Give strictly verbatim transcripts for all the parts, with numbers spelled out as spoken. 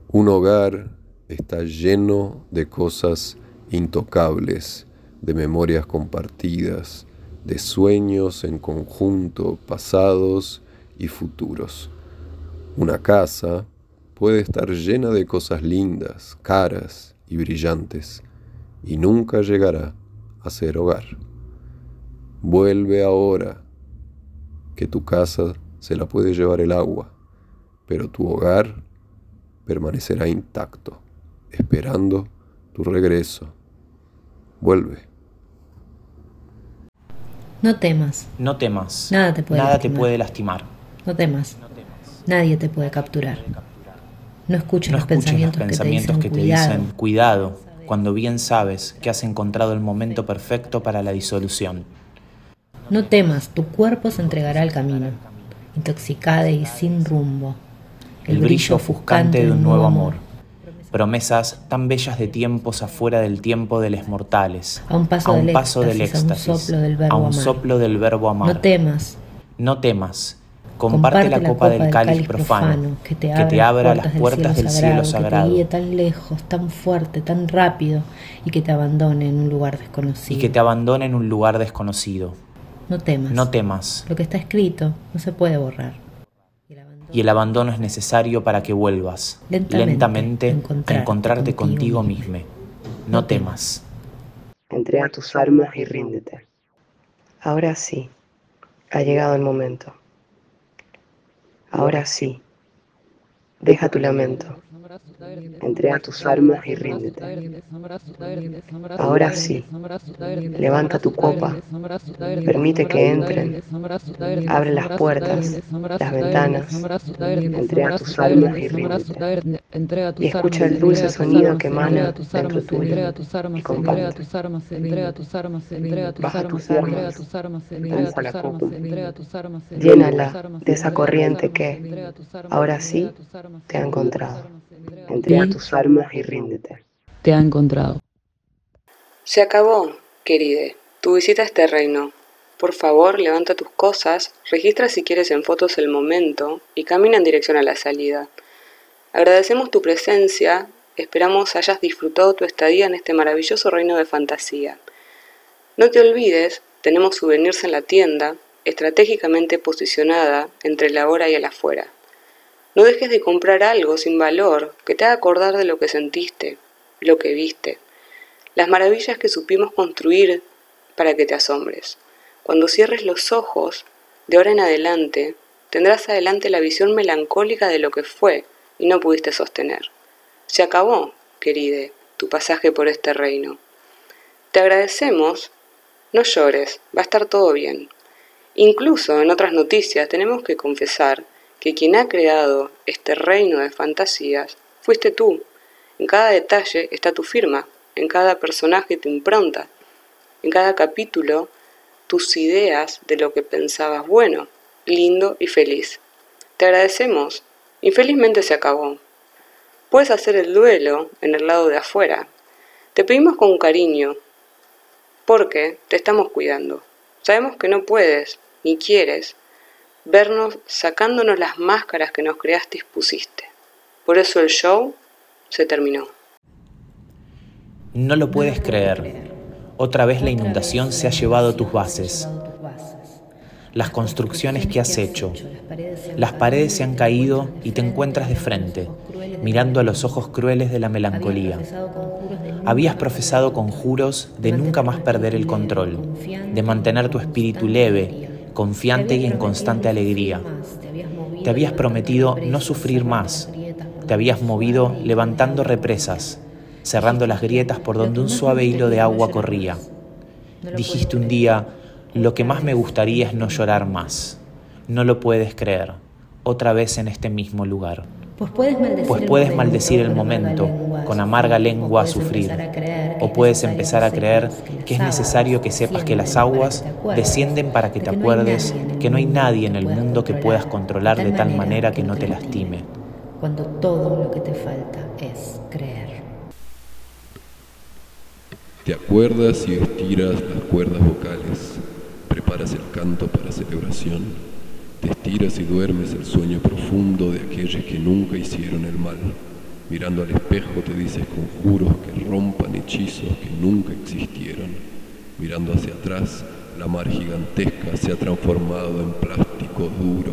Un hogar está lleno de cosas intocables, de memorias compartidas, de sueños en conjunto, pasados y futuros. Una casa puede estar llena de cosas lindas, caras y brillantes, y nunca llegará a ser hogar. Vuelve ahora, que tu casa se la puede llevar el agua, pero tu hogar permanecerá intacto, esperando tu regreso. Vuelve. No temas. No temas. Nada te puede Nada lastimar. te puede lastimar. No temas. Nadie te puede capturar. No escuches No los escuches los pensamientos, pensamientos que que te te dicen, dicen cuidado, cuando bien sabes que has encontrado el momento perfecto para la disolución. no temas, tu cuerpo se entregará al camino, intoxicado y sin rumbo. El brillo ofuscante de un nuevo amor. Promesas tan bellas de tiempos afuera del tiempo de los mortales. A un paso, a un del, paso del éxtasis, éxtasis. A un soplo del verbo a un amar. soplo del verbo amar. No temas. No temas. Comparte, Comparte la, copa copa del cáliz profano, profano que te, que te abra las puertas del cielo sagrado, que te guíe tan lejos, tan fuerte, tan rápido, y que te abandone en un lugar desconocido. Y que te abandone en un lugar desconocido. No temas. No temas. Lo que está escrito no se puede borrar. Y el abandono es necesario para que vuelvas lentamente, lentamente encontrarte a encontrarte contigo, contigo mismo. mismo. No temas. Entrega tus armas y ríndete. Ahora sí, ha llegado el momento. Ahora sí, deja tu lamento. Entrega tus armas y ríndete. Ahora sí, levanta tu copa, permite que entren, abre las puertas, las ventanas, entrega tus armas y ríndete. Y escucha el dulce sonido que emana dentro tuyo y comparte. Baja tus armas, alza la copa, llénala de esa corriente que, ahora sí, te ha encontrado. Entrega tus armas y ríndete. Te ha encontrado. Se acabó, queride, tu visita a este reino. Por favor, levanta tus cosas, registra si quieres en fotos el momento y camina en dirección a la salida. Agradecemos tu presencia, esperamos hayas disfrutado tu estadía en este maravilloso reino de fantasía. No te olvides, tenemos souvenirs en la tienda, estratégicamente posicionada entre el ahora y el afuera. No dejes de comprar algo sin valor que te haga acordar de lo que sentiste, lo que viste, las maravillas que supimos construir para que te asombres. Cuando cierres los ojos, de ahora en adelante, tendrás adelante la visión melancólica de lo que fue y no pudiste sostener. Se acabó, queride, tu pasaje por este reino. Te agradecemos, no llores, va a estar todo bien. Incluso en otras noticias tenemos que confesar que quien ha creado este reino de fantasías fuiste tú. En cada detalle está tu firma, en cada personaje tu impronta, en cada capítulo tus ideas de lo que pensabas bueno, lindo y feliz. Te agradecemos. Infelizmente se acabó. Puedes hacer el duelo en el lado de afuera. Te pedimos con cariño, porque te estamos cuidando. Sabemos que no puedes, ni quieres, vernos sacándonos las máscaras que nos creaste y pusiste. Por eso el show se terminó. No lo puedes creer. Otra vez la inundación se ha llevado tus bases. Las construcciones que has hecho. Las paredes se han caído y te encuentras de frente, mirando a los ojos crueles de la melancolía. Habías profesado conjuros de nunca más perder el control, de mantener tu espíritu leve, confiante y en constante alegría. Te habías prometido no sufrir más. Te habías movido levantando represas, cerrando las grietas por donde un suave hilo de agua corría. Dijiste un día, lo que más me gustaría es no llorar más. No lo puedes creer, otra vez en este mismo lugar. Pues puedes maldecir, pues puedes el, maldecir el momento, momento con amarga lengua a sufrir, o puedes empezar a creer que es necesario que sepas que las aguas descienden para que te acuerdes que no hay nadie en el mundo que puedas controlar de tal manera que no te lastime. Cuando todo lo que te falta es creer. Te acuerdas y estiras las cuerdas vocales, preparas el canto para celebración, te estiras y duermes el sueño profundo de aquellos que nunca hicieron el mal. Mirando al espejo te dices conjuros que rompan hechizos que nunca existieron. Mirando hacia atrás, la mar gigantesca se ha transformado en plástico duro.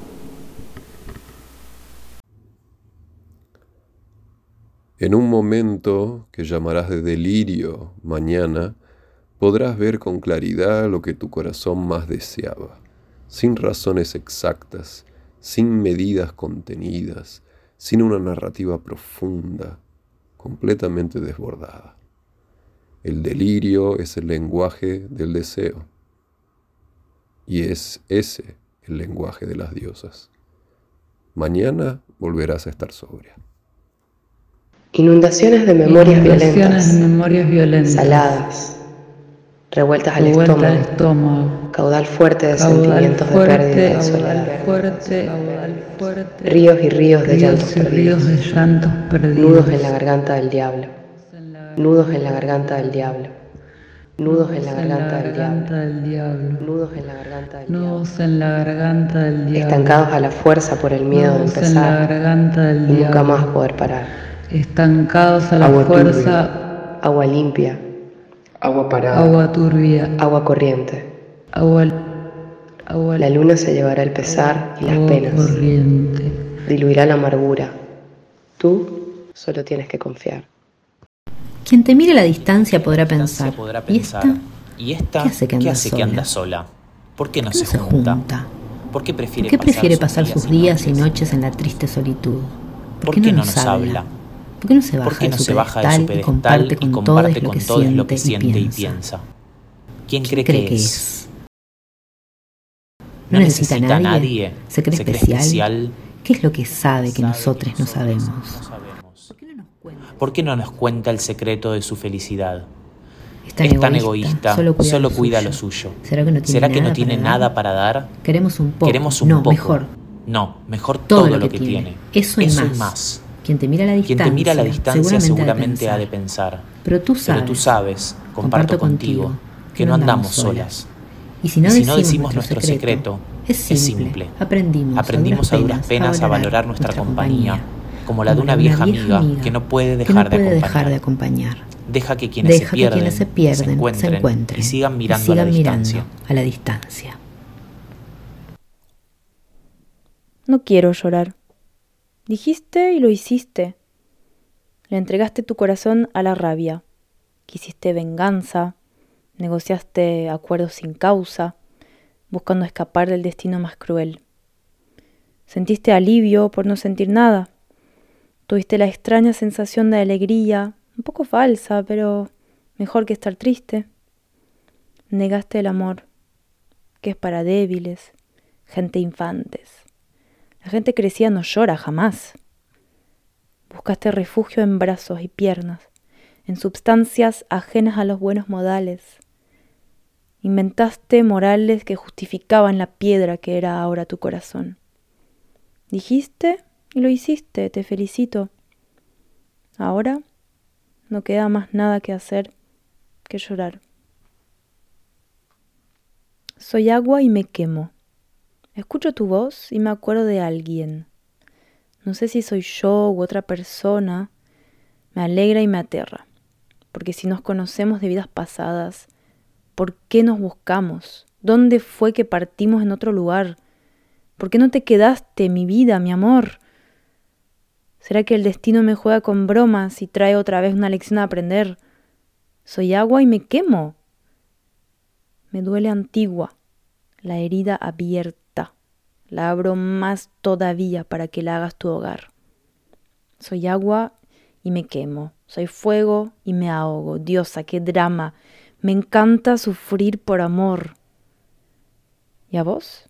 En un momento que llamarás de delirio mañana, podrás ver con claridad lo que tu corazón más deseaba, sin razones exactas, sin medidas contenidas, sin una narrativa profunda, completamente desbordada. El delirio es el lenguaje del deseo, y es ese el lenguaje de las diosas. Mañana volverás a estar sobria. Inundaciones de memorias Inundaciones violentas, de memorias violentas, saladas, revueltas al revuelta estómago, al estómago, caudal fuerte de caudal sentimientos fuerte, de pérdida y de caudal soledad, fuerte, caudal fuerte, ríos y ríos de ríos llantos y ríos perdidos, de llantos perdidos, nudos en la garganta del diablo, nudos en la garganta del diablo, nudos en la garganta del diablo, nudos en la garganta del diablo, nudos en la garganta del diablo, estancados a la fuerza por el miedo de nudos en la empezar garganta del y nunca diablo, más poder parar. estancados a la Agua fuerza, turbia, agua limpia, agua parada, agua turbia, agua corriente. agua, agua, La luna se llevará el pesar y las agua penas, corriente. diluirá la amargura. Tú solo tienes que confiar. Quien te mire a la distancia podrá pensar, podrá ¿y pensar, esta? ¿y esta ¿Qué hace que anda ¿qué hace que sola? anda sola? ¿Por qué no, ¿Por qué se, no se junta? junta? ¿Por qué prefiere, ¿Por qué prefiere pasar, pasar sus días y noches en la triste solitud? ¿Por qué no nos habla? ¿Por qué no se baja, ¿Por qué no de, su se baja de su pedestal y pedestal comparte y con comparte todos con lo que todos lo que siente siente y piensa? piensa? ¿Quién ¿Quién cree que es? No ¿No necesita necesita a nadie? nadie? ¿Se cree ¿Se cree especial? especial? ¿Qué es lo que sabe que Sabe nosotros que no nosotros sabemos? no sabemos. ¿Por qué no nos cuenta? ¿Por qué no nos cuenta el secreto de su felicidad? Es tan Es tan egoísta, egoísta, solo cuida, solo lo, cuida suyo. lo suyo. ¿Será que no tiene, ¿Será que nada, no tiene para nada dar? para dar? Queremos un poco. Queremos un no, poco. mejor. No, mejor Todo, todo, lo, lo que, que tiene. tiene. Eso y Eso más. y más. Quien te mira a la Quien distancia, te mira a la distancia seguramente, seguramente ha de pensar. Pero tú sabes, Pero tú sabes, comparto contigo, que no andamos solas. Y si no, y si decimos, no decimos nuestro nuestro secreto, secreto, es simple. es simple. Aprendimos, Aprendimos a duras penas a valorar nuestra compañía, como la de una vieja amiga que no puede dejar, que no puede de, dejar de acompañar. acompañar. Deja que quienes, Deja se, pierden, que quienes se pierden se encuentren, se encuentren y sigan mirando, y sigan a, la mirando distancia. a la distancia. No quiero llorar. Dijiste y lo hiciste. Le entregaste tu corazón a la rabia. Quisiste venganza, negociaste acuerdos sin causa, buscando escapar del destino más cruel. Sentiste alivio por no sentir nada. Tuviste la extraña sensación de alegría, un poco falsa, pero mejor que estar triste. Negaste el amor, que es para débiles, gente infantes. La gente crecida no llora jamás. Buscaste refugio en brazos y piernas, en substancias ajenas a los buenos modales. Inventaste morales que justificaban la piedra que era ahora tu corazón. Dijiste y lo hiciste, te felicito. Ahora no queda más nada que hacer que llorar. Soy agua y me quemo. Escucho tu voz y me acuerdo de alguien. No sé si soy yo u otra persona. Me alegra y me aterra. Porque si nos conocemos de vidas pasadas, ¿por qué nos buscamos? ¿Dónde fue que partimos en otro lugar? ¿Por qué no te quedaste, mi vida, mi amor? ¿Será que el destino me juega con bromas y trae otra vez una lección a aprender? Soy agua y me quemo. Me duele antigua, la herida abierta. La abro más todavía para que la hagas tu hogar. Soy agua y me quemo. Soy fuego y me ahogo. Diosa, qué drama. Me encanta sufrir por amor. ¿Y a vos?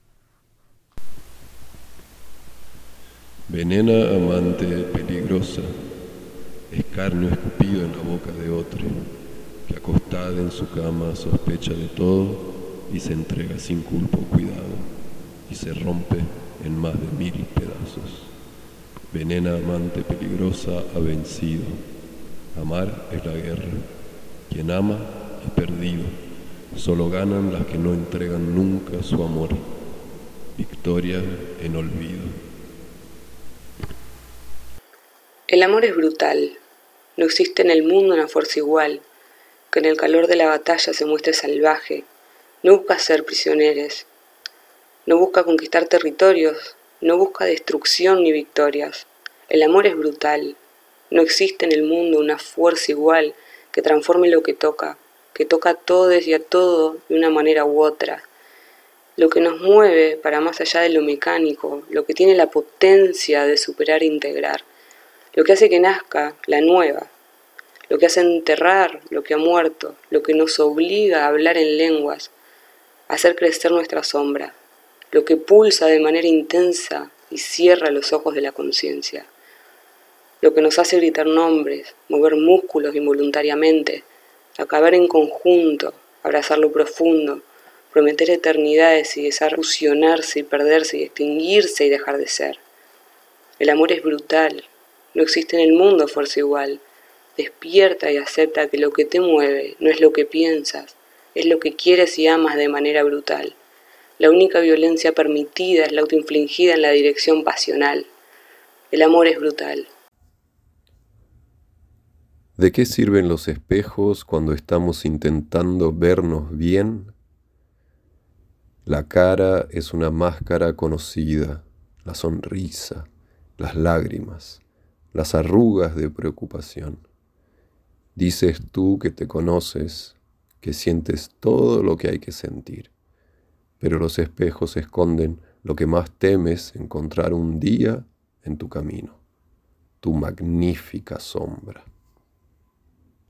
Venena amante peligrosa, escarnio escupido en la boca de otro, que acostada en su cama sospecha de todo y se entrega sin culpa o cuidado, y se rompe en más de mil pedazos. Venena amante peligrosa ha vencido. Amar es la guerra. Quien ama ha perdido. Solo ganan las que no entregan nunca su amor. Victoria en olvido. El amor es brutal. No existe en el mundo una fuerza igual, que en el calor de la batalla se muestre salvaje. No busca ser prisioneros, no busca conquistar territorios, no busca destrucción ni victorias. El amor es brutal. No existe en el mundo una fuerza igual que transforme lo que toca, que toca a todos y a todo de una manera u otra. Lo que nos mueve para más allá de lo mecánico, lo que tiene la potencia de superar e integrar, lo que hace que nazca la nueva, lo que hace enterrar lo que ha muerto, lo que nos obliga a hablar en lenguas, a hacer crecer nuestra sombra, lo que pulsa de manera intensa y cierra los ojos de la conciencia, lo que nos hace gritar nombres, mover músculos involuntariamente, acabar en conjunto, abrazar lo profundo, prometer eternidades y desear fusionarse y perderse y extinguirse y dejar de ser. El amor es brutal, no existe en el mundo fuerza igual. Despierta y acepta que lo que te mueve no es lo que piensas, es lo que quieres y amas de manera brutal. La única violencia permitida es la autoinfligida en la dirección pasional. El amor es brutal. ¿De qué sirven los espejos cuando estamos intentando vernos bien? La cara es una máscara conocida, la sonrisa, las lágrimas, las arrugas de preocupación. Dices tú que te conoces, que sientes todo lo que hay que sentir, pero los espejos esconden lo que más temes encontrar un día en tu camino, tu magnífica sombra.